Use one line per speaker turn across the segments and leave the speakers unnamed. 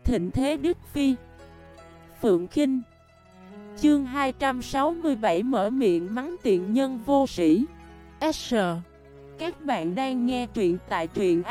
thịnh thế Đức Phi. Phượng Khinh. Chương 267 mở miệng mắng tiện nhân vô sĩ. S. Các bạn đang nghe truyện tại truyện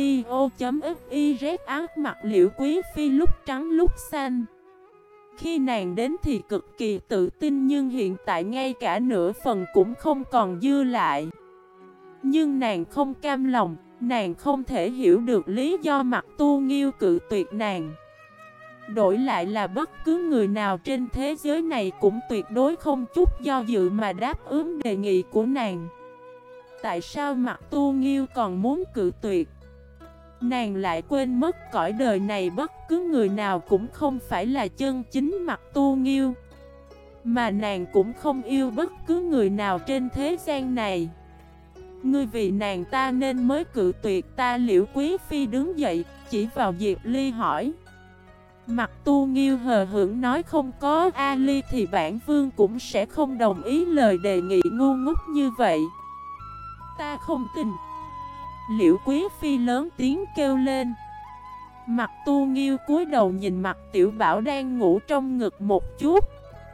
audio.fiz. Ác mặt Liễu Quý Phi lúc trắng lúc xanh. Khi nàng đến thì cực kỳ tự tin, nhưng hiện tại ngay cả nửa phần cũng không còn dư lại. Nhưng nàng không cam lòng, nàng không thể hiểu được lý do Mặc Tu Nghiêu cự tuyệt nàng. Đổi lại là bất cứ người nào trên thế giới này cũng tuyệt đối không chút do dự mà đáp ứng đề nghị của nàng. Tại sao Mặc Tu Nghiêu còn muốn cự tuyệt? Nàng lại quên mất cõi đời này bất cứ người nào cũng không phải là chân chính Mặc Tu Nghiêu. Mà nàng cũng không yêu bất cứ người nào trên thế gian này. Ngươi vì nàng ta nên mới cự tuyệt ta. Liễu Quý Phi đứng dậy, chỉ vào Diệp Ly hỏi. Mặc Tu Nghiêu hờ hững nói, không có A Ly thì bản vương cũng sẽ không đồng ý lời đề nghị ngu ngốc như vậy. Ta không tin. Liễu Quý Phi lớn tiếng kêu lên. Mặc Tu Nghiêu cúi đầu nhìn Mặc Tiểu Bảo đang ngủ trong ngực một chút,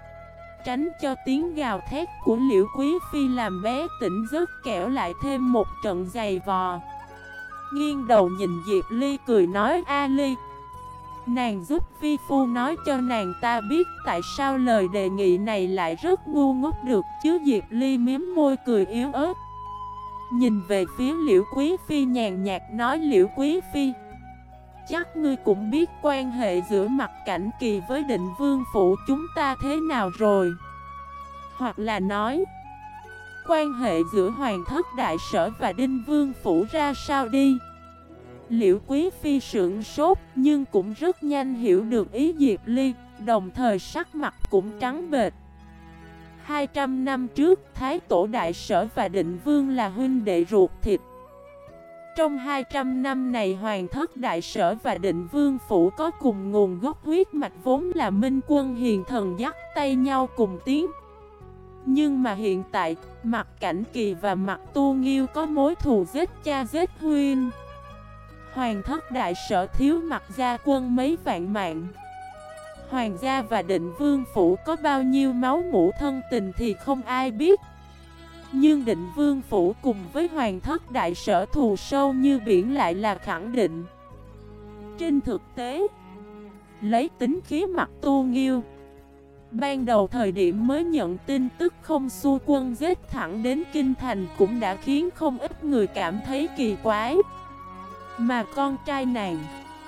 tránh cho tiếng gào thét của Liễu Quý Phi làm bé tỉnh giấc, kẻo lại thêm một trận giày vò. Nghiêng đầu nhìn Diệp Ly cười nói, A Ly, nàng giúp vi phu nói cho nàng ta biết tại sao lời đề nghị này lại rất ngu ngốc được chứ. Diệp Ly miếm môi cười yếu ớt, nhìn về phía Liễu Quý Phi nhàn nhạt nói, Liễu Quý Phi, chắc ngươi cũng biết quan hệ giữa Mặc Cảnh Kỳ với Định Vương Phủ chúng ta thế nào rồi. Hoặc là nói, quan hệ giữa Hoàng thất Đại Sở và Đinh Vương Phủ ra sao đi. Liễu Quý Phi sững sốt nhưng cũng rất nhanh hiểu được ý Diệp Ly, đồng thời sắc mặt cũng trắng bệch. 200 năm trước, Thái Tổ Đại Sở và Định Vương là huynh đệ ruột thịt. Trong 200 năm này, Hoàng thất Đại Sở và Định Vương Phủ có cùng nguồn gốc huyết mạch, vốn là minh quân hiền thần dắt tay nhau cùng tiến. Nhưng mà hiện tại, Mặc Cảnh Kỳ và Mặc Tu Nghiêu có mối thù giết cha giết huynh. Hoàng thất Đại Sở thiếu Mặc gia quân mấy vạn mạng. Hoàng gia và Định Vương Phủ có bao nhiêu máu mủ thân tình thì không ai biết. Nhưng Định Vương Phủ cùng với Hoàng thất Đại Sở thù sâu như biển lại là khẳng định. Trên thực tế, lấy tính khí Mặc Tu Nghiêu, ban đầu thời điểm mới nhận tin tức không xu quân giết thẳng đến Kinh Thành cũng đã khiến không ít người cảm thấy kỳ quái. Mà con trai nàng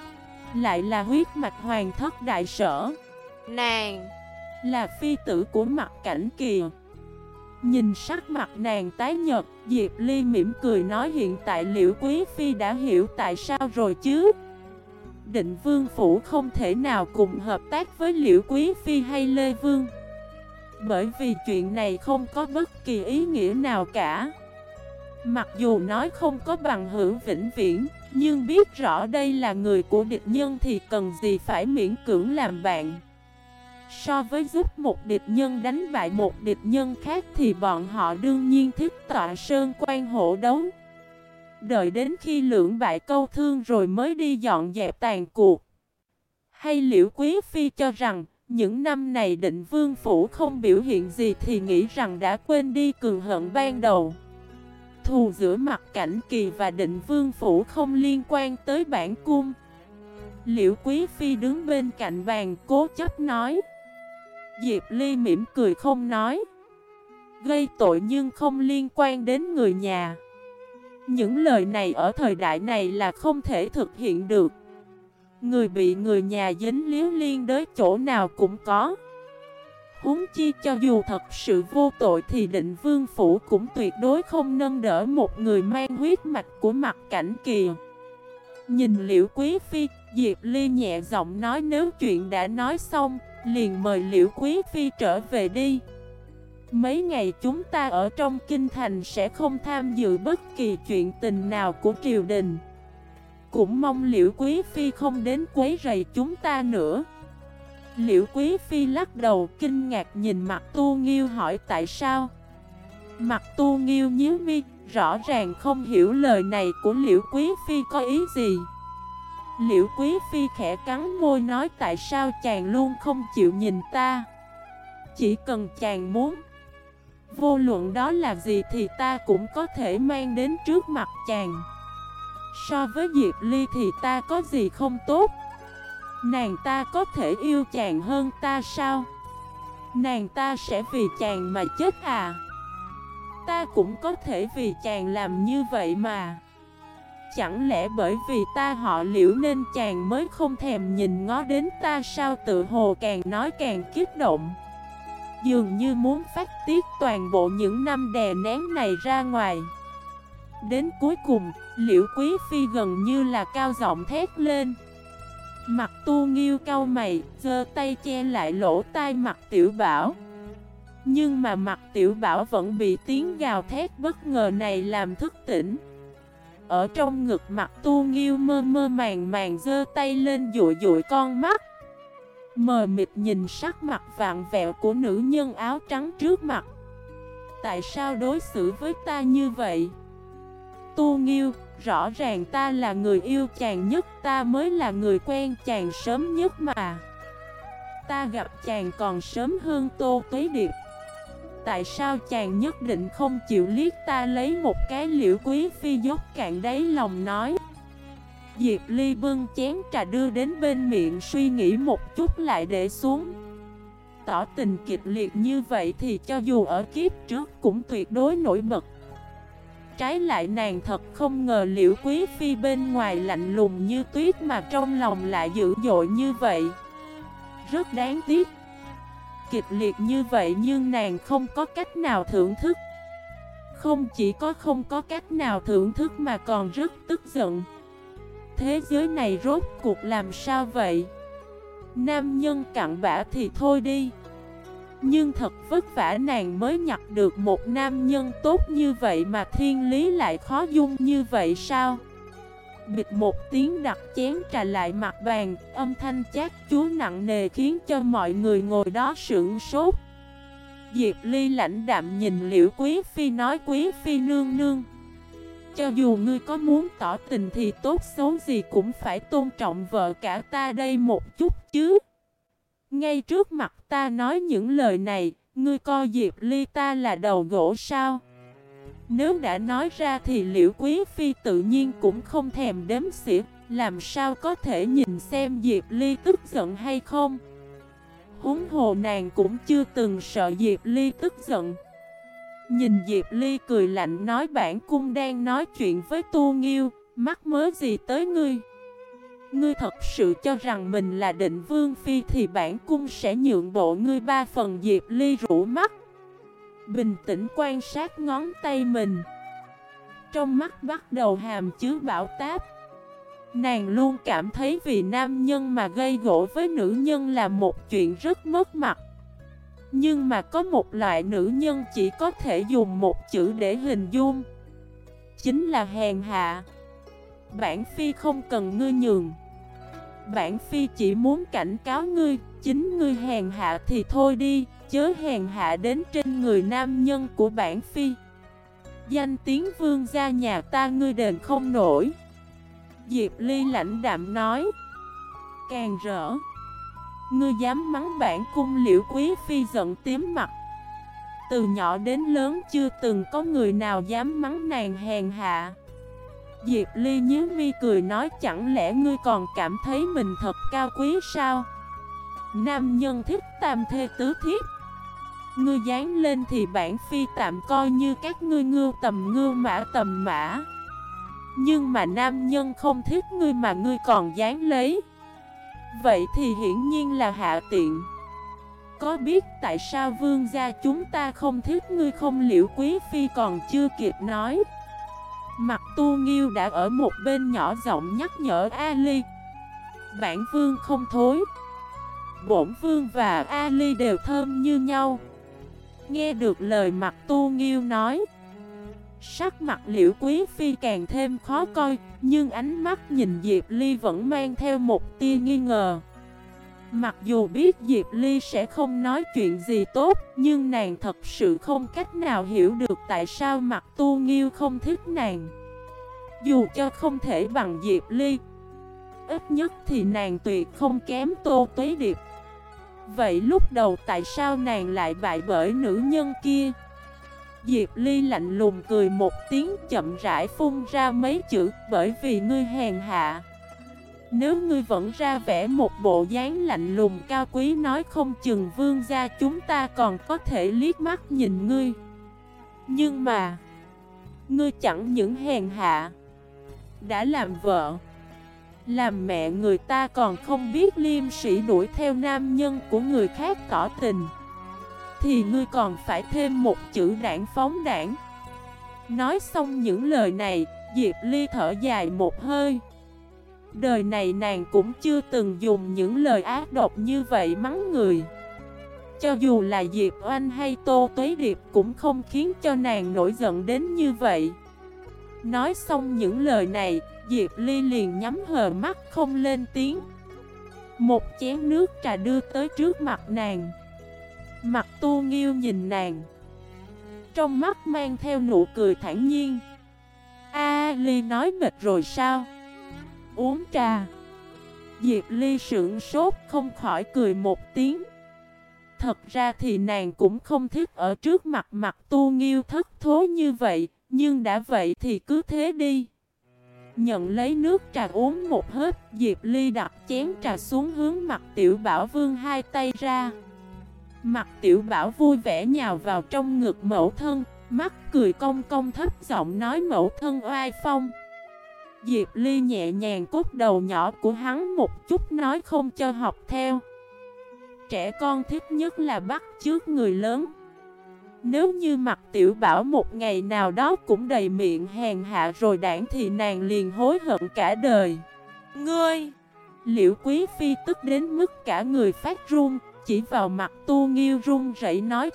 lại là huyết mạch Hoàng thất Đại Sở, nàng là phi tử của Mặc Cảnh Kỳ. Nhìn sắc mặt nàng tái nhợt, Diệp Ly mỉm cười nói, hiện tại Liễu Quý Phi đã hiểu tại sao rồi chứ. Định Vương Phủ không thể nào cùng hợp tác với Liễu Quý Phi hay Lê Vương, bởi vì chuyện này không có bất kỳ ý nghĩa nào cả. Mặc dù nói không có bằng hữu vĩnh viễn, nhưng biết rõ đây là người của địch nhân thì cần gì phải miễn cưỡng làm bạn. So với giúp một địch nhân đánh bại một địch nhân khác thì bọn họ đương nhiên thích tọa sơn quan hổ đấu. Đợi đến khi lưỡng bại câu thương rồi mới đi dọn dẹp tàn cuộc. Hay Liễu Quý Phi cho rằng những năm này Định Vương Phủ không biểu hiện gì thì nghĩ rằng đã quên đi cường hận ban đầu. Thù giữa Mặc Cảnh Kỳ và Định Vương Phủ không liên quan tới bản cung. Liễu Quý Phi đứng bên cạnh bàn cố chấp nói. Diệp Ly mỉm cười không nói. Gây tội nhưng không liên quan đến người nhà. Những lời này ở thời đại này là không thể thực hiện được. Người bị người nhà dính líu liên đới chỗ nào cũng có. Huống chi cho dù thật sự vô tội thì Định Vương Phủ cũng tuyệt đối không nâng đỡ một người mang huyết mạch của Mặc Cảnh Kỳ. Nhìn Liễu Quý Phi, Diệp Ly nhẹ giọng nói, nếu chuyện đã nói xong, liền mời Liễu Quý Phi trở về đi. Mấy ngày chúng ta ở trong kinh thành sẽ không tham dự bất kỳ chuyện tình nào của triều đình. Cũng mong Liễu Quý Phi không đến quấy rầy chúng ta nữa. Liễu Quý Phi lắc đầu kinh ngạc nhìn Mặc Tu Nghiêu hỏi tại sao. Mặc Tu Nghiêu nhíu mi, rõ ràng không hiểu lời này của Liễu Quý Phi có ý gì. Liễu Quý Phi khẽ cắn môi nói tại sao chàng luôn không chịu nhìn ta. Chỉ cần chàng muốn, vô luận đó là gì thì ta cũng có thể mang đến trước mặt chàng. So với Diệp Ly thì ta có gì không tốt? Nàng ta có thể yêu chàng hơn ta sao? Nàng ta sẽ vì chàng mà chết à? Ta cũng có thể vì chàng làm như vậy mà. Chẳng lẽ bởi vì ta họ Liễu nên chàng mới không thèm nhìn ngó đến ta sao? Tự hồ càng nói càng kích động, dường như muốn phát tiết toàn bộ những năm đè nén này ra ngoài. Đến cuối cùng, Liễu Quý Phi gần như là cao giọng thét lên. Mặt Tu Nghiêu cau mày, giơ tay che lại lỗ tai Mặt Tiểu Bảo. Nhưng mà Mặt Tiểu Bảo vẫn bị tiếng gào thét bất ngờ này làm thức tỉnh. Ở trong ngực Mặt Tu Nghiêu mơ mơ màng màng giơ tay lên dụi dụi con mắt, mờ mịt nhìn sắc mặt vặn vẹo của nữ nhân áo trắng trước mặt. Tại sao đối xử với ta như vậy? Tu Nghiêu, rõ ràng ta là người yêu chàng nhất, ta mới là người quen chàng sớm nhất mà. Ta gặp chàng còn sớm hơn Tô Tuế Điệp. Tại sao chàng nhất định không chịu liếc ta lấy một cái? Liễu Quý Phi dốc cạn đáy lòng nói. Diệp Ly bưng chén trà đưa đến bên miệng, suy nghĩ một chút lại để xuống. Tỏ tình kịch liệt như vậy thì cho dù ở kiếp trước cũng tuyệt đối nổi bật. Trái lại nàng thật không ngờ Liễu Quý Phi bên ngoài lạnh lùng như tuyết mà trong lòng lại dữ dội như vậy. Rất đáng tiếc. Kịch liệt như vậy nhưng nàng không có cách nào thưởng thức. Không chỉ có không có cách nào thưởng thức mà còn rất tức giận. Thế giới này rốt cuộc làm sao vậy? Nam nhân cặn bã thì thôi đi, nhưng thật vất vả nàng mới nhặt được một nam nhân tốt như vậy mà thiên lý lại khó dung như vậy sao? Bịch một tiếng đặt chén trà lại mặt bàn, âm thanh chát chúa nặng nề khiến cho mọi người ngồi đó sửng sốt. Diệp Ly lãnh đạm nhìn Liễu Quý Phi nói, Quý Phi nương nương, cho dù ngươi có muốn tỏ tình thì tốt xấu gì cũng phải tôn trọng vợ cả ta đây một chút chứ. Ngay trước mặt ta nói những lời này, ngươi coi Diệp Ly ta là đầu gỗ sao? Nếu đã nói ra thì Liễu Quý Phi tự nhiên cũng không thèm đếm xỉa, làm sao có thể nhìn xem Diệp Ly tức giận hay không. Huống hồ nàng cũng chưa từng sợ Diệp Ly tức giận. Nhìn Diệp Ly cười lạnh nói, bản cung đang nói chuyện với Tu Nghiêu, mắc mớ gì tới ngươi? Ngươi thật sự cho rằng mình là Định Vương Phi thì bản cung sẽ nhượng bộ ngươi 3 phần? Diệp Ly rũ mắt, bình tĩnh quan sát ngón tay mình. Trong mắt bắt đầu hàm chứa bão táp. Nàng luôn cảm thấy vì nam nhân mà gây gổ với nữ nhân là một chuyện rất mất mặt. Nhưng mà có một loại nữ nhân chỉ có thể dùng một chữ để hình dung, chính là hèn hạ. Bản Phi không cần ngươi nhường. Bản Phi chỉ muốn cảnh cáo ngươi, chính ngươi hèn hạ thì thôi đi, chớ hèn hạ đến trên người nam nhân của bản Phi. Danh tiếng vương gia nhà ta ngươi đền không nổi. Diệp Ly lãnh đạm nói. Càng rỡ, ngươi dám mắng bản cung? Liễu Quý Phi giận tím mặt. Từ nhỏ đến lớn chưa từng có người nào dám mắng nàng hèn hạ. Diệp Ly nhíu mi cười nói, chẳng lẽ ngươi còn cảm thấy mình thật cao quý sao? Nam nhân thích tam thê tứ thiếp, ngươi dán lên thì bản Phi tạm coi như các ngươi ngưu tầm ngưu mã tầm mã. Nhưng mà nam nhân không thích ngươi mà ngươi còn dán lấy, vậy thì hiển nhiên là hạ tiện. Có biết tại sao vương gia chúng ta không thích ngươi không? Liễu Quý Phi còn chưa kịp nói, Mặt Tu Nghiêu đã ở một bên nhỏ giọng nhắc nhở Ali. Bản vương không thối, bổn vương và Ali đều thơm như nhau. Nghe được lời Mặt Tu Nghiêu nói, sắc mặt Liễu Quý Phi càng thêm khó coi, nhưng ánh mắt nhìn Diệp Ly vẫn mang theo một tia nghi ngờ. Mặc dù biết Diệp Ly sẽ không nói chuyện gì tốt, nhưng nàng thật sự không cách nào hiểu được tại sao Mặt Tu Nghiêu không thích nàng. Dù cho không thể bằng Diệp Ly, ít nhất thì nàng tuyệt không kém Tô Tuế Điệp. Vậy lúc đầu tại sao nàng lại bại bởi nữ nhân kia? Diệp Ly lạnh lùng cười một tiếng, chậm rãi phun ra mấy chữ: bởi vì ngươi hèn hạ. Nếu ngươi vẫn ra vẻ một bộ dáng lạnh lùng cao quý, nói không chừng vương gia chúng ta còn có thể liếc mắt nhìn ngươi. Nhưng mà ngươi chẳng những hèn hạ, đã làm vợ làm mẹ người ta còn không biết liêm sỉ đuổi theo nam nhân của người khác tỏ tình, thì ngươi còn phải thêm một chữ đảng phóng đảng. Nói xong những lời này, Diệp Ly thở dài một hơi. Đời này nàng cũng chưa từng dùng những lời ác độc như vậy mắng người. Cho dù là Diệp Oanh hay Tô Tuế Điệp cũng không khiến cho nàng nổi giận đến như vậy. Nói xong những lời này, Diệp Ly liền nhắm hờ mắt không lên tiếng. Một chén nước trà đưa tới trước mặt nàng. Mặt Tu Nghiêu nhìn nàng, trong mắt mang theo nụ cười thản nhiên. A Ly nói mệt rồi sao? Uống trà. Diệp Ly sững sốt không khỏi cười một tiếng. Thật ra thì nàng cũng không thích ở trước mặt Mặt Tu Nghiêu thất thố như vậy, nhưng đã vậy thì cứ thế đi. Nhận lấy nước trà uống một hớp, Diệp Ly đặt chén trà xuống hướng Mặt Tiểu Bảo vươn hai tay ra. Mặt Tiểu Bảo vui vẻ nhào vào trong ngực mẫu thân, mắt cười cong cong thấp giọng nói: mẫu thân oai phong. Diệp Ly nhẹ nhàng cốt đầu nhỏ của hắn một chút, nói không cho học theo. Trẻ con thích nhất là bắt chước người lớn. Nếu như Mặt Tiểu Bảo một ngày nào đó cũng đầy miệng hèn hạ rồi đảng thì nàng liền hối hận cả đời. Ngươi! Liễu Quý Phi tức đến mức cả người phát run, chỉ vào Mặt Tu Nghiêu run rẩy nói: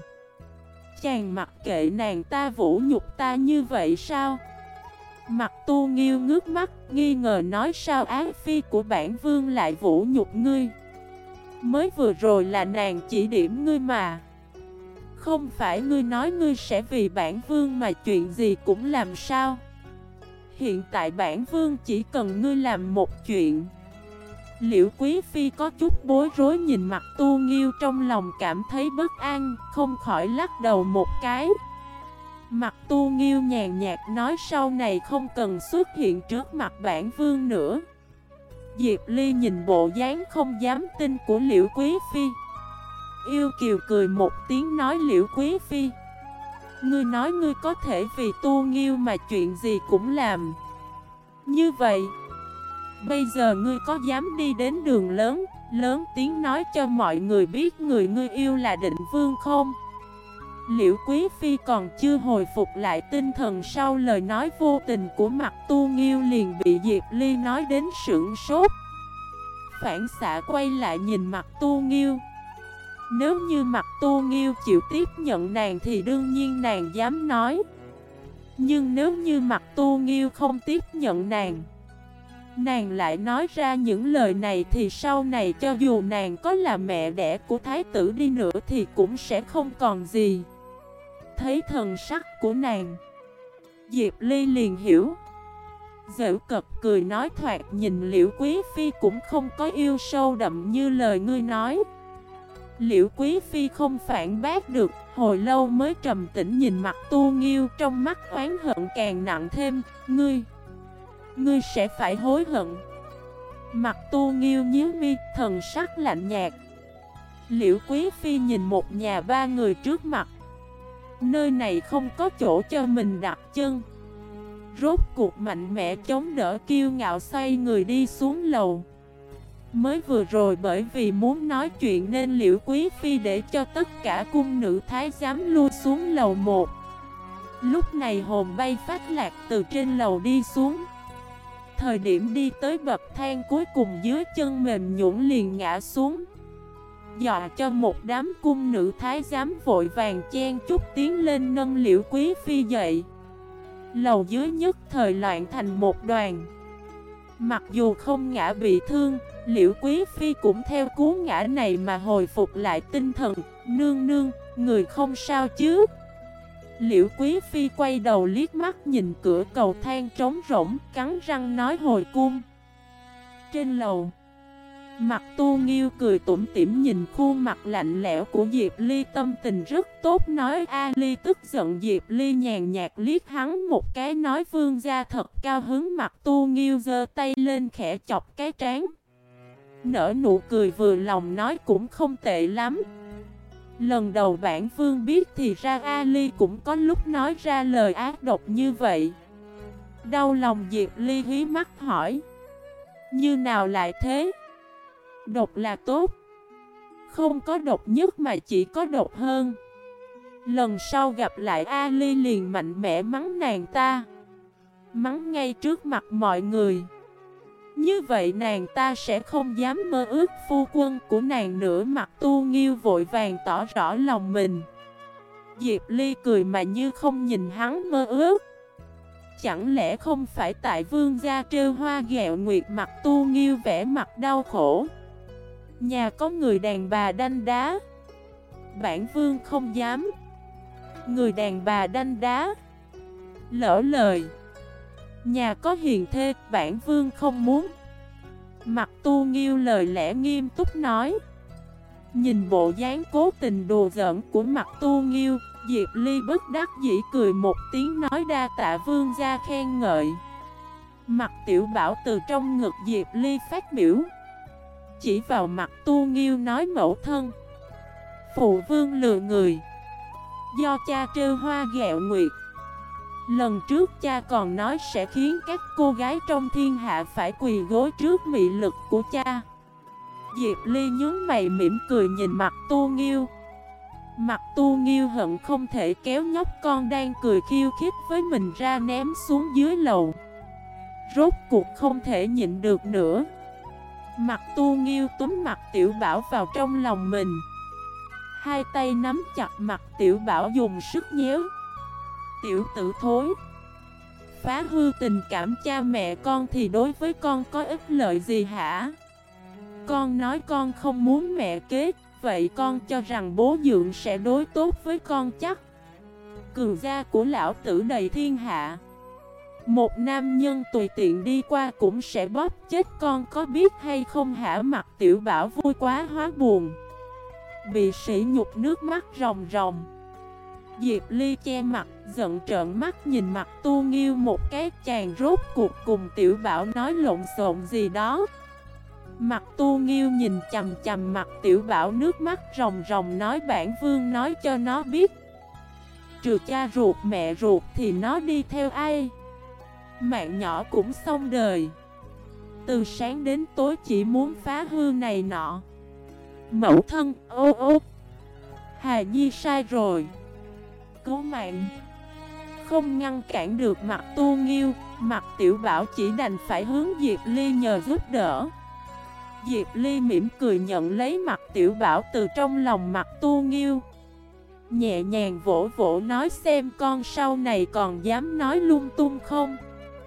chàng mặc kệ nàng ta vũ nhục ta như vậy sao? Mặt Tu Nghiêu ngước mắt nghi ngờ nói: sao ái phi của bản vương lại vũ nhục ngươi? Mới vừa rồi là nàng chỉ điểm ngươi mà. Không phải ngươi nói ngươi sẽ vì bản vương mà chuyện gì cũng làm sao? Hiện tại bản vương chỉ cần ngươi làm một chuyện. Liễu Quý Phi có chút bối rối nhìn Mặt Tu Nghiêu, trong lòng cảm thấy bất an, không khỏi lắc đầu một cái. Mặt Tu Nghiêu nhàn nhạt nói: sau này không cần xuất hiện trước mặt bản vương nữa. Diệp Ly nhìn bộ dáng không dám tin của Liễu Quý Phi, yêu kiều cười một tiếng nói: Liễu Quý Phi, ngươi nói ngươi có thể vì Tu Nghiêu mà chuyện gì cũng làm. Như vậy, bây giờ ngươi có dám đi đến đường lớn, lớn tiếng nói cho mọi người biết người ngươi yêu là Định Vương không? Liễu Quý Phi còn chưa hồi phục lại tinh thần sau lời nói vô tình của Mặt Tu Nghiêu liền bị Diệp Ly nói đến sửng sốt. Phản xạ quay lại nhìn Mặt Tu Nghiêu. Nếu như Mặt Tu Nghiêu chịu tiếp nhận nàng thì đương nhiên nàng dám nói. Nhưng nếu như Mặt Tu Nghiêu không tiếp nhận nàng lại nói ra những lời này thì sau này cho dù nàng có là mẹ đẻ của thái tử đi nữa thì cũng sẽ không còn gì. Thấy thần sắc của nàng, Diệp Ly liền hiểu. Giễu cợt cười nói: thoạt nhìn Liễu Quý Phi cũng không có yêu sâu đậm như lời ngươi nói. Liễu Quý Phi không phản bác được, hồi lâu mới trầm tĩnh nhìn Mặt Tu Nghiêu, trong mắt oán hận càng nặng thêm. Ngươi sẽ phải hối hận. Mặt Tu Nghiêu nhíu mi, thần sắc lạnh nhạt. Liễu Quý Phi nhìn một nhà ba người trước mặt. Nơi này không có chỗ cho mình đặt chân. Rốt cuộc mạnh mẽ chống đỡ kiêu ngạo xoay người đi xuống lầu. Mới vừa rồi bởi vì muốn nói chuyện nên Liễu Quý Phi để cho tất cả cung nữ thái giám lui xuống lầu 1. Lúc này hồn bay phách lạc từ trên lầu đi xuống. Thời điểm đi tới bậc thang cuối cùng dưới chân mềm nhũn liền ngã xuống, dọa cho một đám cung nữ thái giám vội vàng chen chúc tiến lên nâng Liễu Quý Phi dậy. Lầu dưới nhất thời loạn thành một đoàn. Mặc dù không ngã bị thương, Liễu Quý Phi cũng theo cú ngã này mà hồi phục lại tinh thần. Nương nương, người không sao chứ? Liễu Quý Phi quay đầu liếc mắt nhìn cửa cầu thang trống rỗng, cắn răng nói: hồi cung. Trên lầu, Mặt Tu Nghiêu cười tủm tỉm nhìn khuôn mặt lạnh lẽo của Diệp Ly, tâm tình rất tốt nói. A Ly tức giận. Diệp Ly nhàn nhạt liếc hắn một cái nói vương gia thật cao hứng. Mặt Tu Nghiêu giơ tay lên khẽ chọc cái trán, nở nụ cười vừa lòng nói cũng không tệ lắm. Lần đầu bản vương biết thì ra A Ly cũng có lúc nói ra lời ác độc như vậy. Đau lòng Diệp Ly hí mắt hỏi, như nào lại thế? Độc là tốt, không có độc nhất mà chỉ có độc hơn. Lần sau gặp lại A Ly liền mạnh mẽ mắng nàng ta, mắng ngay trước mặt mọi người. Như vậy nàng ta sẽ không dám mơ ước phu quân của nàng nữa. Mặt Tu Nghiêu vội vàng tỏ rõ lòng mình. Diệp Ly cười mà như không nhìn hắn mơ ước. Chẳng lẽ không phải tại vương gia trêu hoa ghẹo nguyệt? Mặt Tu Nghiêu vẻ mặt đau khổ. Nhà có người đàn bà đanh đá, bản vương không dám. Người đàn bà đanh đá, lỡ lời. Nhà có hiền thê, bản vương không muốn. Mặt Tu Nghiêu lời lẽ nghiêm túc nói. Nhìn bộ dáng cố tình đùa giỡn của Mặt Tu Nghiêu, Diệp Ly bất đắc dĩ cười một tiếng nói đa tạ vương gia khen ngợi. Mặt Tiểu Bảo từ trong ngực Diệp Ly phát biểu, chỉ vào Mặt Tu Nghiêu nói mẫu thân, phụ vương lừa người, do cha trêu hoa ghẹo nguyệt. Lần trước cha còn nói sẽ khiến các cô gái trong thiên hạ phải quỳ gối trước mị lực của cha. Diệp Ly nhướng mày mỉm cười nhìn Mặt Tu Nghiêu. Mặt Tu Nghiêu hận không thể kéo nhóc con đang cười khiêu khích với mình ra ném xuống dưới lầu. Rốt cuộc không thể nhịn được nữa. Mặt Tu Nghiêu túm Mặt Tiểu Bảo vào trong lòng mình, hai tay nắm chặt Mặt Tiểu Bảo dùng sức nhéo. Tiểu tử thối, phá hư tình cảm cha mẹ con thì đối với con có ích lợi gì hả? Con nói con không muốn mẹ kế, vậy con cho rằng bố dượng sẽ đối tốt với con chắc? Cường gia của lão tử đầy thiên hạ, một nam nhân tùy tiện đi qua cũng sẽ bóp chết con, có biết hay không hả? Mặt Tiểu Bảo vui quá hóa buồn, bị sỉ nhục nước mắt ròng ròng. Diệp Ly che mặt, giận trợn mắt nhìn Mặt Tu Nghiêu một cái. Chàng rốt cuộc cùng Tiểu Bảo nói lộn xộn gì đó. Mặt Tu Nghiêu nhìn chằm chằm Mặt Tiểu Bảo nước mắt ròng ròng nói bản vương nói cho nó biết, trừ cha ruột mẹ ruột thì nó đi theo ai? Mạng nhỏ cũng xong đời, từ sáng đến tối chỉ muốn phá hư này nọ. Mẫu thân, ô ô, Hà Nhi sai rồi, cứu mạng. Không ngăn cản được Mặt Tu Nghiêu, Mặt Tiểu Bảo chỉ đành phải hướng Diệp Ly nhờ giúp đỡ. Diệp Ly mỉm cười nhận lấy Mặt Tiểu Bảo từ trong lòng Mặt Tu Nghiêu, nhẹ nhàng vỗ vỗ nói xem con sau này còn dám nói lung tung không?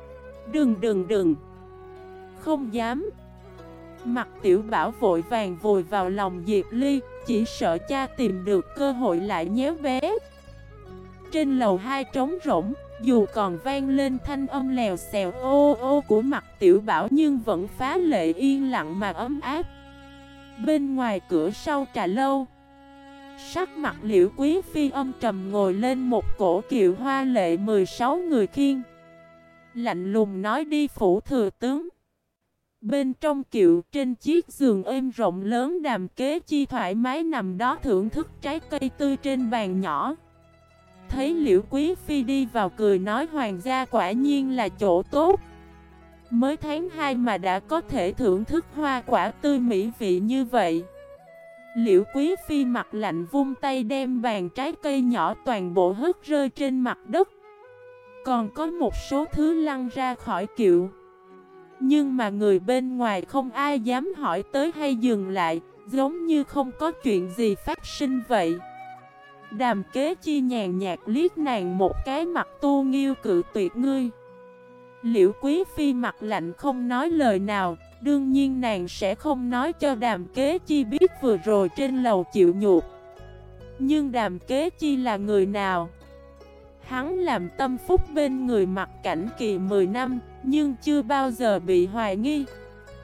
Đừng, không dám. Mặt Tiểu Bảo vội vàng vùi vào lòng Diệp Ly, chỉ sợ cha tìm được cơ hội lại nhéo bé. Trên lầu 2 trống rỗng, dù còn vang lên thanh âm lèo xèo ô ô của Mặt Tiểu Bảo nhưng vẫn phá lệ yên lặng mà ấm áp. Bên ngoài cửa sau trà lâu, sắc mặt Liễu Quý Phi âm trầm ngồi lên một cổ kiệu hoa lệ 16 người khiêng, lạnh lùng nói đi phủ thừa tướng. Bên trong kiệu trên chiếc giường êm rộng lớn, Đàm Kế Chi thoải mái nằm đó thưởng thức trái cây tươi trên bàn nhỏ. Thấy Liễu Quý Phi đi vào cười nói hoàng gia quả nhiên là chỗ tốt. Mới tháng 2 mà đã có thể thưởng thức hoa quả tươi mỹ vị như vậy. Liễu Quý Phi mặt lạnh vung tay đem bàn trái cây nhỏ toàn bộ hất rơi trên mặt đất. Còn có một số thứ lăn ra khỏi kiệu, nhưng mà người bên ngoài không ai dám hỏi tới hay dừng lại, giống như không có chuyện gì phát sinh vậy. Đàm Kế Chi nhàn nhạt liếc nàng một cái. Mặt Tu Nghiêu cự tuyệt ngươi. Liễu Quý Phi mặt lạnh không nói lời nào. Đương nhiên nàng sẽ không nói cho Đàm Kế Chi biết vừa rồi trên lầu chịu nhục. Nhưng Đàm Kế Chi là người nào? Hắn làm tâm phúc bên người Mặt Cảnh Kỳ 10 năm, nhưng chưa bao giờ bị hoài nghi.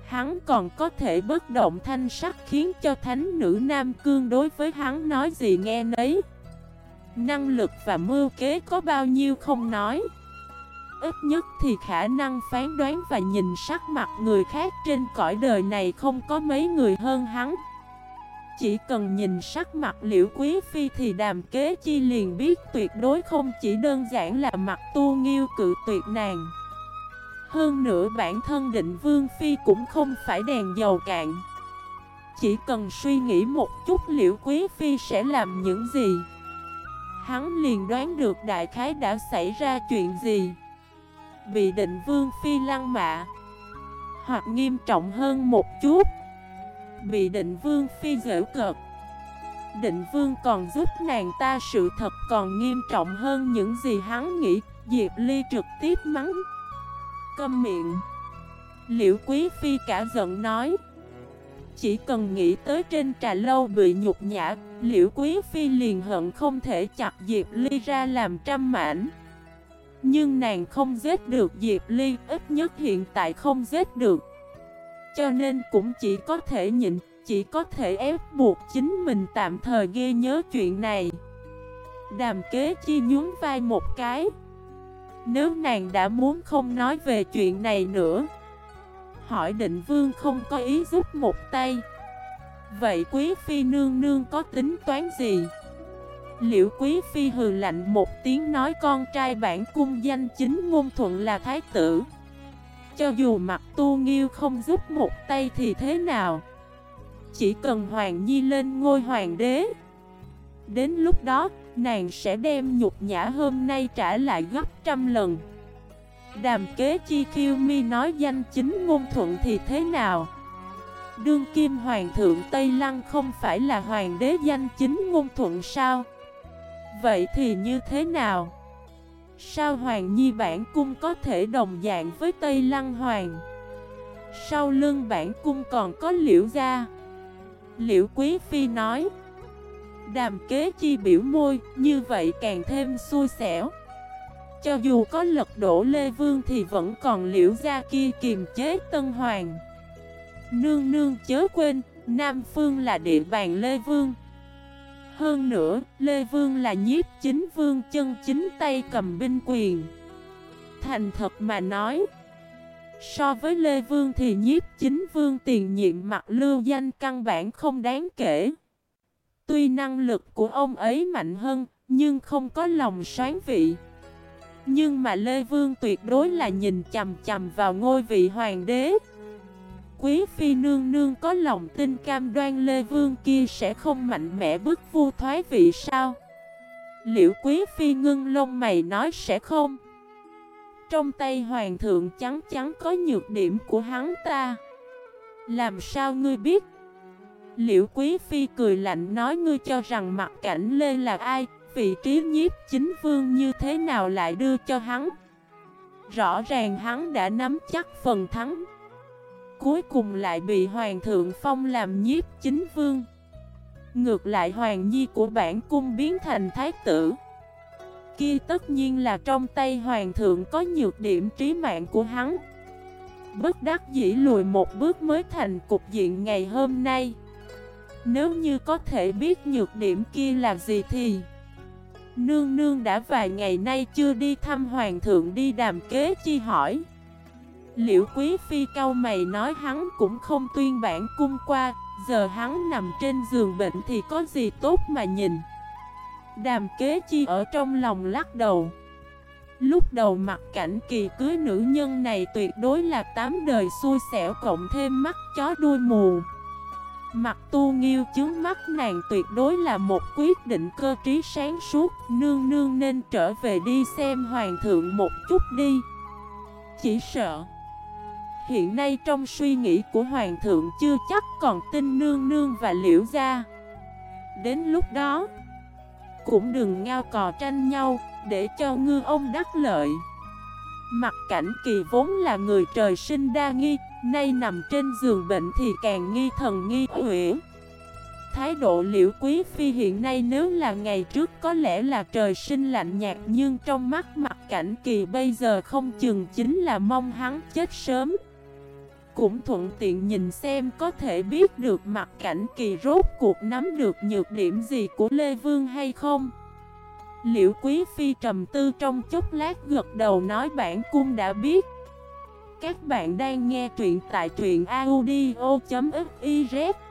Hắn còn có thể bất động thanh sắc khiến cho thánh nữ Nam Cương đối với hắn nói gì nghe nấy. Năng lực và mưu kế có bao nhiêu không nói, ít nhất thì khả năng phán đoán và nhìn sắc mặt người khác trên cõi đời này không có mấy người hơn hắn. Chỉ cần nhìn sắc mặt Liễu Quý Phi thì Đàm Kế Chi liền biết tuyệt đối không chỉ đơn giản là mặt tu nghiêu cự tuyệt nàng. Hơn nữa bản thân Định Vương Phi cũng không phải đèn dầu cạn. Chỉ cần suy nghĩ một chút Liễu Quý Phi sẽ làm những gì, hắn liền đoán được đại khái đã xảy ra chuyện gì. Bị Định Vương Phi lăng mạ, hoặc nghiêm trọng hơn một chút, bị Định Vương Phi giễu cợt. Định Vương còn giúp nàng ta sự thật còn nghiêm trọng hơn những gì hắn nghĩ. Diệp Ly trực tiếp mắng: câm miệng! Liễu Quý Phi cả giận nói. Chỉ cần nghĩ tới trên trà lâu bị nhục nhã, Liễu Quý Phi liền hận không thể chặt Diệp Ly ra làm trăm mảnh. Nhưng nàng không giết được Diệp Ly, ít nhất hiện tại không giết được. Cho nên cũng chỉ có thể nhịn, chỉ có thể ép buộc chính mình tạm thời ghi nhớ chuyện này. Đàm Kế Chi nhún vai một cái. Nếu nàng đã muốn không nói về chuyện này nữa, hỏi Định Vương không có ý giúp một tay, vậy Quý Phi nương nương có tính toán gì? Liễu Quý Phi hừ lạnh một tiếng nói: con trai bản cung danh chính ngôn thuận là thái tử, cho dù mặt tu nghiêu không giúp một tay thì thế nào? Chỉ cần Hoàng Nhi lên ngôi hoàng đế, đến lúc đó nàng sẽ đem nhục nhã hôm nay trả lại gấp trăm lần. Đàm Kế Chi khiêu mi nói: danh chính ngôn thuận thì thế nào? Đương kim hoàng thượng Tây Lăng không phải là hoàng đế danh chính ngôn thuận sao? Vậy thì như thế nào? Sao Hoàng Nhi bản cung có thể đồng dạng với Tây Lăng hoàng? Sau lưng bản cung còn có Liễu gia. Liễu Quý Phi nói. Đàm Kế Chi biểu môi: như vậy càng thêm xui xẻo. Cho dù có lật đổ Lê Vương thì vẫn còn Liễu gia kia kiềm chế Tân Hoàng. Nương nương chớ quên, Nam Phương là địa bàn Lê Vương. Hơn nữa, Lê Vương là nhiếp chính vương chân chính tay cầm binh quyền. Thành thật mà nói, so với Lê Vương thì nhiếp chính vương tiền nhiệm Mặc Lưu Danh căn bản không đáng kể. Tuy năng lực của ông ấy mạnh hơn, nhưng không có lòng soán vị. Nhưng mà Lê Vương tuyệt đối là nhìn chằm chằm vào ngôi vị hoàng đế. Quý Phi nương nương có lòng tin cam đoan Lê Vương kia sẽ không mạnh mẽ bức vua thoái vị sao? Liễu Quý Phi ngưng lông mày nói: sẽ không. Trong tay hoàng thượng chắn chắn có nhược điểm của hắn ta. Làm sao ngươi biết? Liễu Quý Phi cười lạnh nói: ngươi cho rằng Mặc Cảnh Lê là ai? Vị trí nhiếp chính vương như thế nào lại đưa cho hắn? Rõ ràng hắn đã nắm chắc phần thắng, cuối cùng lại bị hoàng thượng phong làm nhiếp chính vương. Ngược lại Hoàng Nhi của bản cung biến thành thái tử, kia tất nhiên là trong tay hoàng thượng có nhược điểm trí mạng của hắn. Bất đắc dĩ lùi một bước mới thành cục diện ngày hôm nay. Nếu như có thể biết nhược điểm kia là gì thì nương nương đã vài ngày nay chưa đi thăm hoàng thượng đi? Đàm Kế Chi hỏi. Liễu Quý Phi cau mày nói: hắn cũng không tuyên bản cung qua, giờ hắn nằm trên giường bệnh thì có gì tốt mà nhìn. Đàm Kế Chi ở trong lòng lắc đầu. Lúc đầu Mặc Cảnh Kỳ cưới nữ nhân này tuyệt đối là 8 đời xui xẻo cộng thêm mắt chó đuôi mù. Mặc Tu Nghiêu chướng mắt nàng tuyệt đối là một quyết định cơ trí sáng suốt. Nương nương nên trở về đi xem hoàng thượng một chút đi. Chỉ sợ hiện nay trong suy nghĩ của hoàng thượng chưa chắc còn tin nương nương và Liễu gia. Đến lúc đó cũng đừng ngao cò tranh nhau, để cho ngư ông đắc lợi. Mặc Cảnh Kỳ vốn là người trời sinh đa nghi, nay nằm trên giường bệnh thì càng nghi thần nghi quỷ. Thái độ Liễu Quý Phi hiện nay nếu là ngày trước có lẽ là trời sinh lạnh nhạt, nhưng trong mắt Mặc Cảnh Kỳ bây giờ không chừng chính là mong hắn chết sớm. Cũng thuận tiện nhìn xem có thể biết được Mặc Cảnh Kỳ rốt cuộc nắm được nhược điểm gì của Lê Vương hay không. Liễu Quý Phi trầm tư trong chốc lát gật đầu nói bản cung đã biết. Các bạn đang nghe truyện tại truyện audio.fif